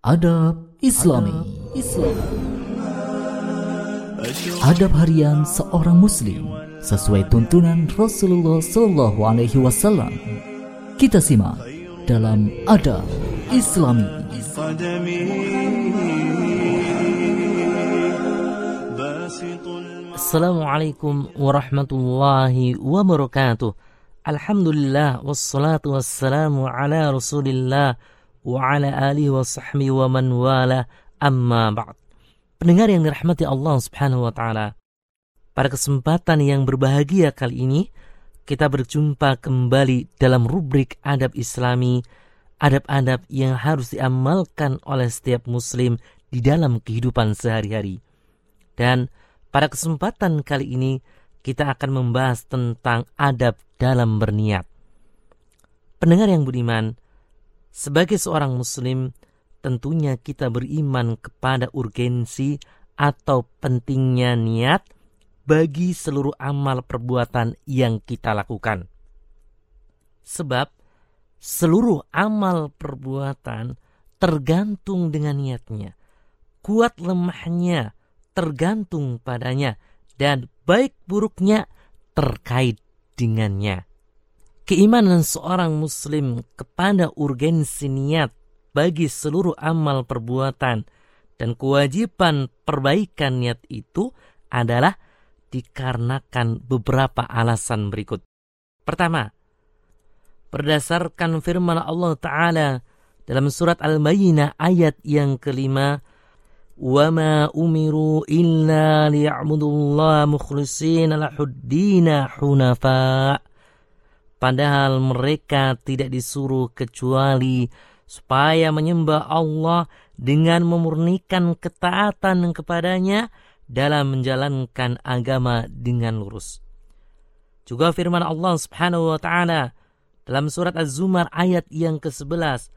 Adab Islami. Adab harian seorang muslim sesuai tuntunan Rasulullah SAW. Kita simak dalam Adab Islami. Assalamualaikum warahmatullahi wabarakatuh. Alhamdulillah wassalatu wassalamu ala Rasulillah wa ala alihi wa sahbihi wa man wala, amma ba'd. Pendengar yang dirahmati Allah Subhanahu wa taala, pada kesempatan yang berbahagia kali ini kita berjumpa kembali dalam rubrik Adab Islami, adab-adab yang harus diamalkan oleh setiap muslim di dalam kehidupan sehari-hari. Dan pada kesempatan kali ini kita akan membahas tentang adab dalam berniat. Pendengar yang budiman, sebagai seorang muslim, tentunya kita beriman kepada urgensi atau pentingnya niat bagi seluruh amal perbuatan yang kita lakukan. Sebab seluruh amal perbuatan tergantung dengan niatnya. Kuat lemahnya tergantung padanya, dan baik buruknya terkait dengannya. Keimanan seorang muslim kepada urgensi niat bagi seluruh amal perbuatan dan kewajiban perbaikan niat itu adalah dikarenakan beberapa alasan berikut. Pertama, berdasarkan firman Allah Ta'ala dalam surat Al-Bayyinah ayat yang kelima, وَمَا أُمِرُوا إِلَّا لِيَعْبُدُوا اللَّهَ مُخْلِصِينَ لَهُ الدِّينَ حُنَفَاءَ. Padahal mereka tidak disuruh kecuali supaya menyembah Allah dengan memurnikan ketaatan kepadanya dalam menjalankan agama dengan lurus. Juga firman Allah Subhanahu wa taala dalam surat Az-Zumar ayat yang ke-11,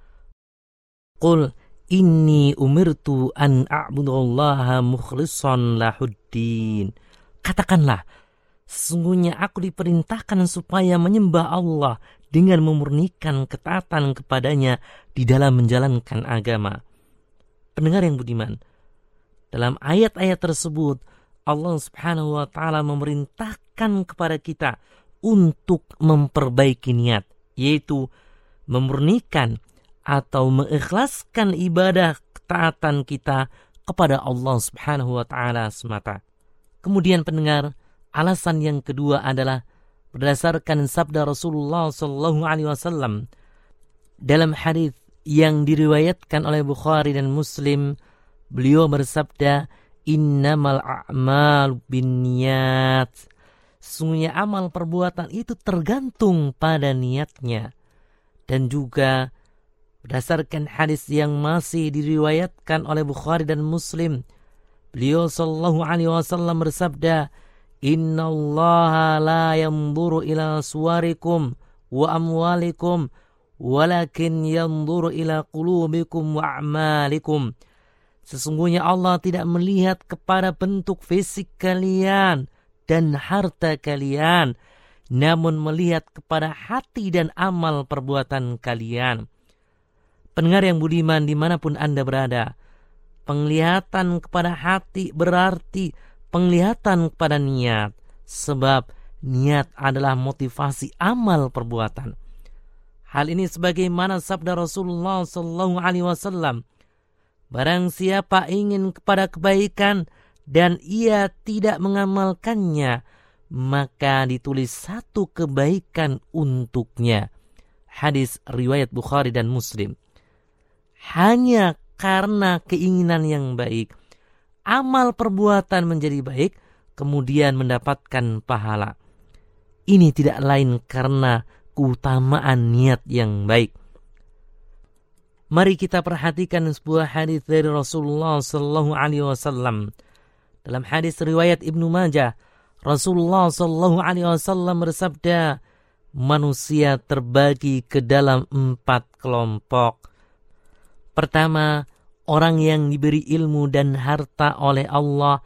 Qul inni umirtu an a'budullaha mukhlishan lahuddin. Katakanlah, sesungguhnya aku diperintahkan supaya menyembah Allah dengan memurnikan ketaatan kepadanya di dalam menjalankan agama. Pendengar yang budiman, dalam ayat-ayat tersebut Allah Subhanahu wa taala memerintahkan kepada kita untuk memperbaiki niat, yaitu memurnikan atau mengikhlaskan ibadah ketaatan kita kepada Allah Subhanahu wa taala semata. Kemudian pendengar, alasan yang kedua adalah berdasarkan sabda Rasulullah sallallahu alaihi wasallam dalam hadis yang diriwayatkan oleh Bukhari dan Muslim. Beliau bersabda, innamal a'malu binniyat. Sesungguhnya amal perbuatan itu tergantung pada niatnya. Dan juga berdasarkan hadis yang masih diriwayatkan oleh Bukhari dan Muslim, beliau sallallahu alaihi wasallam bersabda, innallaha la yanzuru ila suwarikum wa amwalikum walakin yanzuru ila qulubikum wa a'malikum. Sesungguhnya Allah tidak melihat kepada bentuk fisik kalian dan harta kalian, namun melihat kepada hati dan amal perbuatan kalian. Pendengar yang budiman dimanapun Anda berada, penglihatan kepada hati berarti penglihatan kepada niat. Sebab niat adalah motivasi amal perbuatan. Hal ini sebagaimana sabda Rasulullah SAW, barang siapa ingin kepada kebaikan dan ia tidak mengamalkannya, maka ditulis satu kebaikan untuknya. Hadis riwayat Bukhari dan Muslim. Hanya karena keinginan yang baik, amal perbuatan menjadi baik, kemudian mendapatkan pahala. Ini tidak lain karena keutamaan niat yang baik. Mari kita perhatikan sebuah hadis dari Rasulullah sallallahu alaihi wasallam. Dalam hadis riwayat Ibnu Majah, Rasulullah sallallahu alaihi wasallam bersabda, manusia terbagi ke dalam 4 kelompok. Pertama, orang yang diberi ilmu dan harta oleh Allah,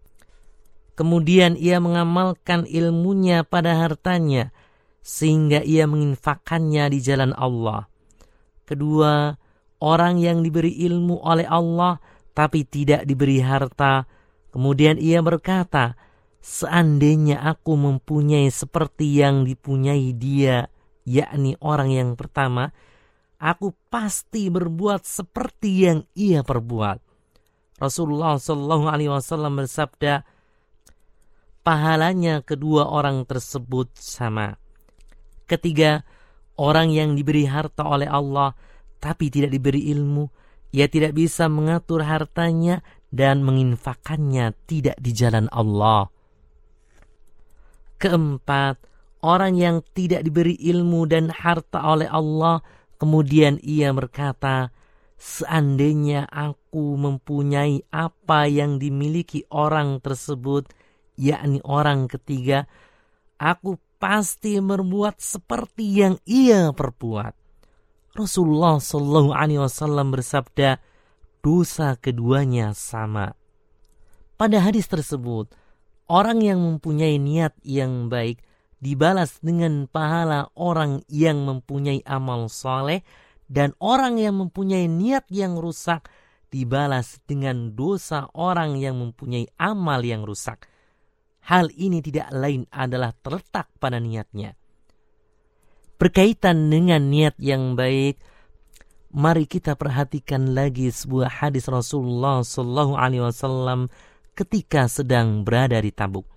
kemudian ia mengamalkan ilmunya pada hartanya, sehingga ia menginfakkannya di jalan Allah. Kedua, orang yang diberi ilmu oleh Allah tapi tidak diberi harta. Kemudian ia berkata, seandainya aku mempunyai seperti yang dipunyai dia, yakni orang yang pertama, aku pasti berbuat seperti yang ia perbuat. Rasulullah SAW bersabda, pahalanya kedua orang tersebut sama. Ketiga, orang yang diberi harta oleh Allah tapi tidak diberi ilmu, ia tidak bisa mengatur hartanya dan menginfakkannya tidak di jalan Allah. Keempat, orang yang tidak diberi ilmu dan harta oleh Allah, kemudian ia berkata, seandainya aku mempunyai apa yang dimiliki orang tersebut, yakni orang ketiga, aku pasti berbuat seperti yang ia perbuat. Rasulullah SAW bersabda, dosa keduanya sama. Pada hadis tersebut, orang yang mempunyai niat yang baik dibalas dengan pahala orang yang mempunyai amal soleh, dan orang yang mempunyai niat yang rusak dibalas dengan dosa orang yang mempunyai amal yang rusak. Hal ini tidak lain adalah terletak pada niatnya. Berkaitan dengan niat yang baik, mari kita perhatikan lagi sebuah hadis Rasulullah SAW ketika sedang berada di Tabuk.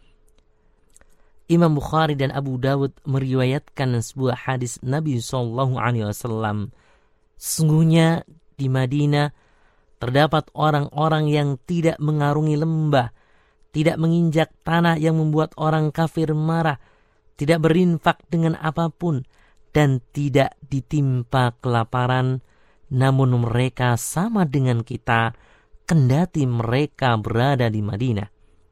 Imam Bukhari dan Abu Dawud meriwayatkan sebuah hadis Nabi SAW. Sesungguhnya di Madinah terdapat orang-orang yang tidak mengarungi lembah, tidak menginjak tanah yang membuat orang kafir marah, tidak berinfak dengan apapun, dan tidak ditimpa kelaparan. Namun mereka sama dengan kita, kendati mereka berada di Madinah.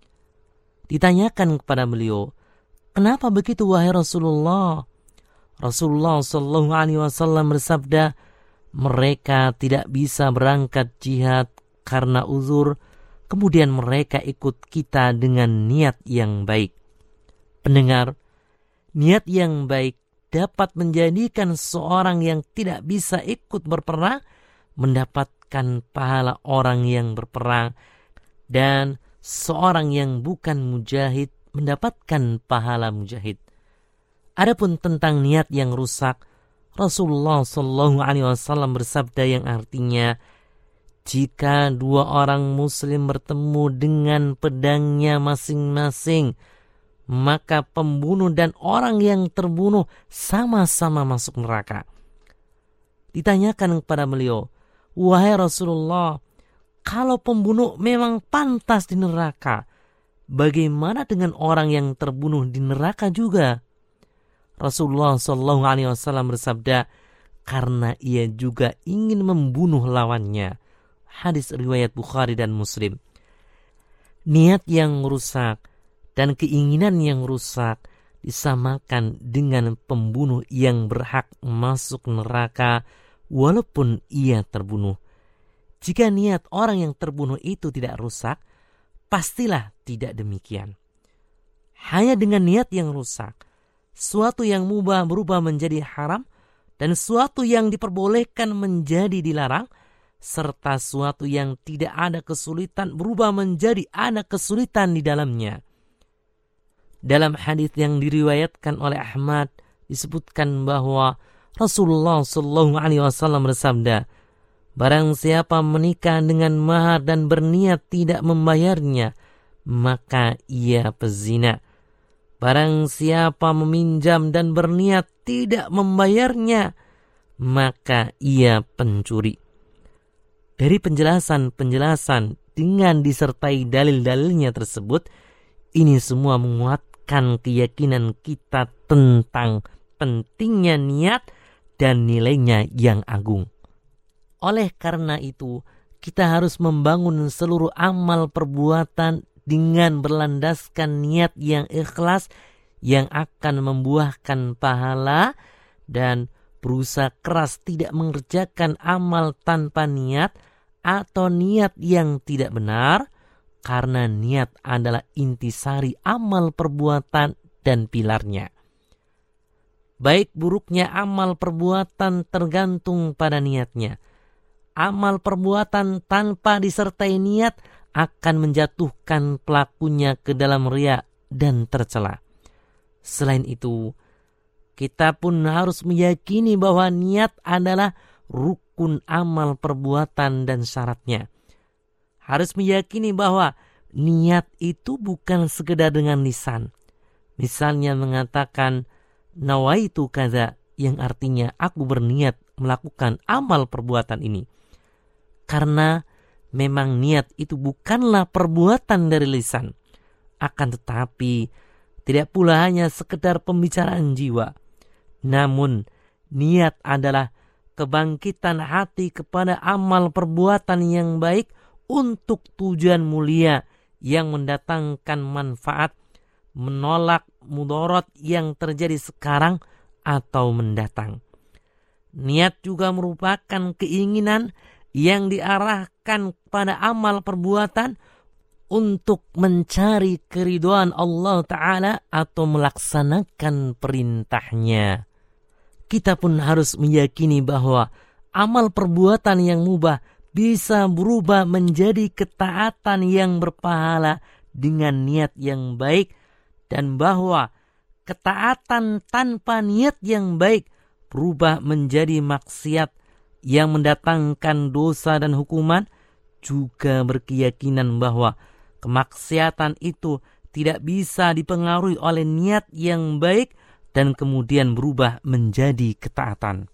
Ditanyakan kepada beliau, kenapa begitu wahai Rasulullah? Rasulullah SAW bersabda, mereka tidak bisa berangkat jihad karena uzur, kemudian mereka ikut kita dengan niat yang baik. Pendengar, niat yang baik dapat menjadikan seorang yang tidak bisa ikut berperang mendapatkan pahala orang yang berperang, dan seorang yang bukan mujahid mendapatkan pahala mujahid. Adapun tentang niat yang rusak, Rasulullah SAW bersabda yang artinya, jika dua orang muslim bertemu dengan pedangnya masing-masing, maka pembunuh dan orang yang terbunuh sama-sama masuk neraka. Ditanyakan kepada beliau, wahai Rasulullah, kalau pembunuh memang pantas di neraka, bagaimana dengan orang yang terbunuh di neraka juga? Rasulullah SAW bersabda, karena ia juga ingin membunuh lawannya. Hadis riwayat Bukhari dan Muslim. Niat yang rusak dan keinginan yang rusak disamakan dengan pembunuh yang berhak masuk neraka walaupun ia terbunuh. Jika niat orang yang terbunuh itu tidak rusak, pastilah tidak demikian. Hanya dengan niat yang rusak, suatu yang mubah berubah menjadi haram, dan suatu yang diperbolehkan menjadi dilarang, serta suatu yang tidak ada kesulitan berubah menjadi ada kesulitan di dalamnya. Dalam hadis yang diriwayatkan oleh Ahmad disebutkan bahwa Rasulullah SAW bersabda, barang siapa menikah dengan mahar dan berniat tidak membayarnya, maka ia pezina. Barang siapa meminjam dan berniat tidak membayarnya, maka ia pencuri. Dari penjelasan-penjelasan dengan disertai dalil-dalilnya tersebut, ini semua menguatkan keyakinan kita tentang pentingnya niat dan nilainya yang agung. Oleh karena itu, kita harus membangun seluruh amal perbuatan dengan berlandaskan niat yang ikhlas yang akan membuahkan pahala, dan berusaha keras tidak mengerjakan amal tanpa niat atau niat yang tidak benar, karena niat adalah intisari amal perbuatan dan pilarnya. Baik buruknya amal perbuatan tergantung pada niatnya. amal perbuatan tanpa disertai niat akan menjatuhkan pelakunya ke dalam riya dan tercela. Selain itu, kita pun harus meyakini bahwa niat adalah rukun amal perbuatan dan syaratnya. Harus meyakini bahwa niat itu bukan sekedar dengan lisan. Misalnya mengatakan nawaitu kadza, yang artinya aku berniat melakukan amal perbuatan ini. Karena memang niat itu bukanlah perbuatan dari lisan. Akan tetapi tidak pula hanya sekedar pembicaraan jiwa. Namun niat adalah kebangkitan hati kepada amal perbuatan yang baik untuk tujuan mulia yang mendatangkan manfaat, menolak mudarat yang terjadi sekarang atau mendatang. Niat juga merupakan keinginan yang diarahkan pada amal perbuatan untuk mencari keridhaan Allah Ta'ala atau melaksanakan perintahnya. Kita pun harus meyakini bahwa amal perbuatan yang mubah bisa berubah menjadi ketaatan yang berpahala dengan niat yang baik, dan bahwa ketaatan tanpa niat yang baik berubah menjadi maksiat yang mendatangkan dosa dan hukuman. Juga berkeyakinan bahwa kemaksiatan itu tidak bisa dipengaruhi oleh niat yang baik dan kemudian berubah menjadi ketaatan.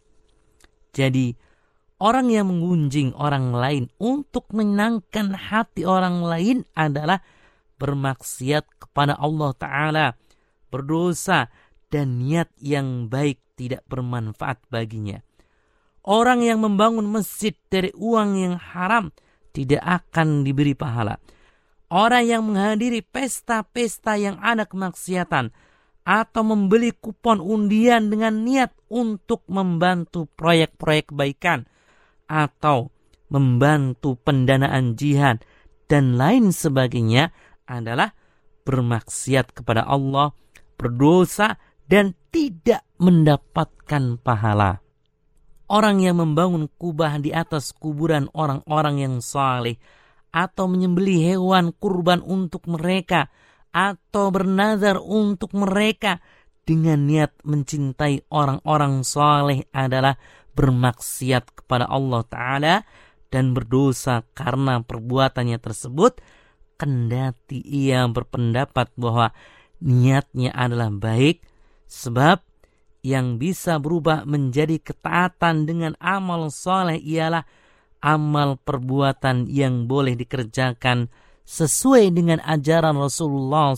Jadi, orang yang menggunjing orang lain untuk menyenangkan hati orang lain adalah bermaksiat kepada Allah Ta'ala, berdosa, dan niat yang baik tidak bermanfaat baginya. Orang yang membangun masjid dari uang yang haram tidak akan diberi pahala. Orang yang menghadiri pesta-pesta yang ada kemaksiatan atau membeli kupon undian dengan niat untuk membantu proyek-proyek kebaikan atau membantu pendanaan jihad dan lain sebagainya adalah bermaksiat kepada Allah, berdosa, dan tidak mendapatkan pahala. Orang yang membangun kubah di atas kuburan orang-orang yang saleh atau menyembelih hewan kurban untuk mereka atau bernazar untuk mereka dengan niat mencintai orang-orang saleh adalah bermaksiat kepada Allah Ta'ala dan berdosa karena perbuatannya tersebut, kendati ia berpendapat bahwa niatnya adalah baik, sebab yang bisa berubah menjadi ketaatan dengan amal soleh ialah amal perbuatan yang boleh dikerjakan sesuai dengan ajaran Rasulullah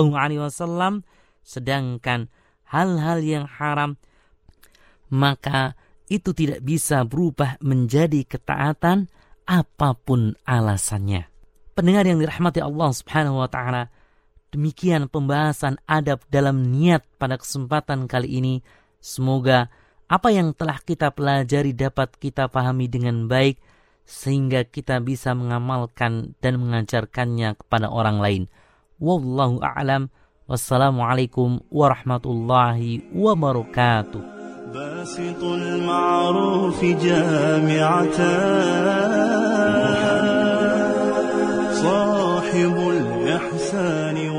SAW, sedangkan hal-hal yang haram maka itu tidak bisa berubah menjadi ketaatan apapun alasannya. Pendengar yang dirahmati Allah Subhanahu wa Ta'ala, demikian pembahasan adab dalam niat pada kesempatan kali ini. Semoga apa yang telah kita pelajari dapat kita pahami dengan baik sehingga kita bisa mengamalkan dan mengajarkannya kepada orang lain. Wallahu a'lam. Wassalamualaikum warahmatullahi wabarakatuh. Basitul ma'ruf jami'atan, sahibul ihsani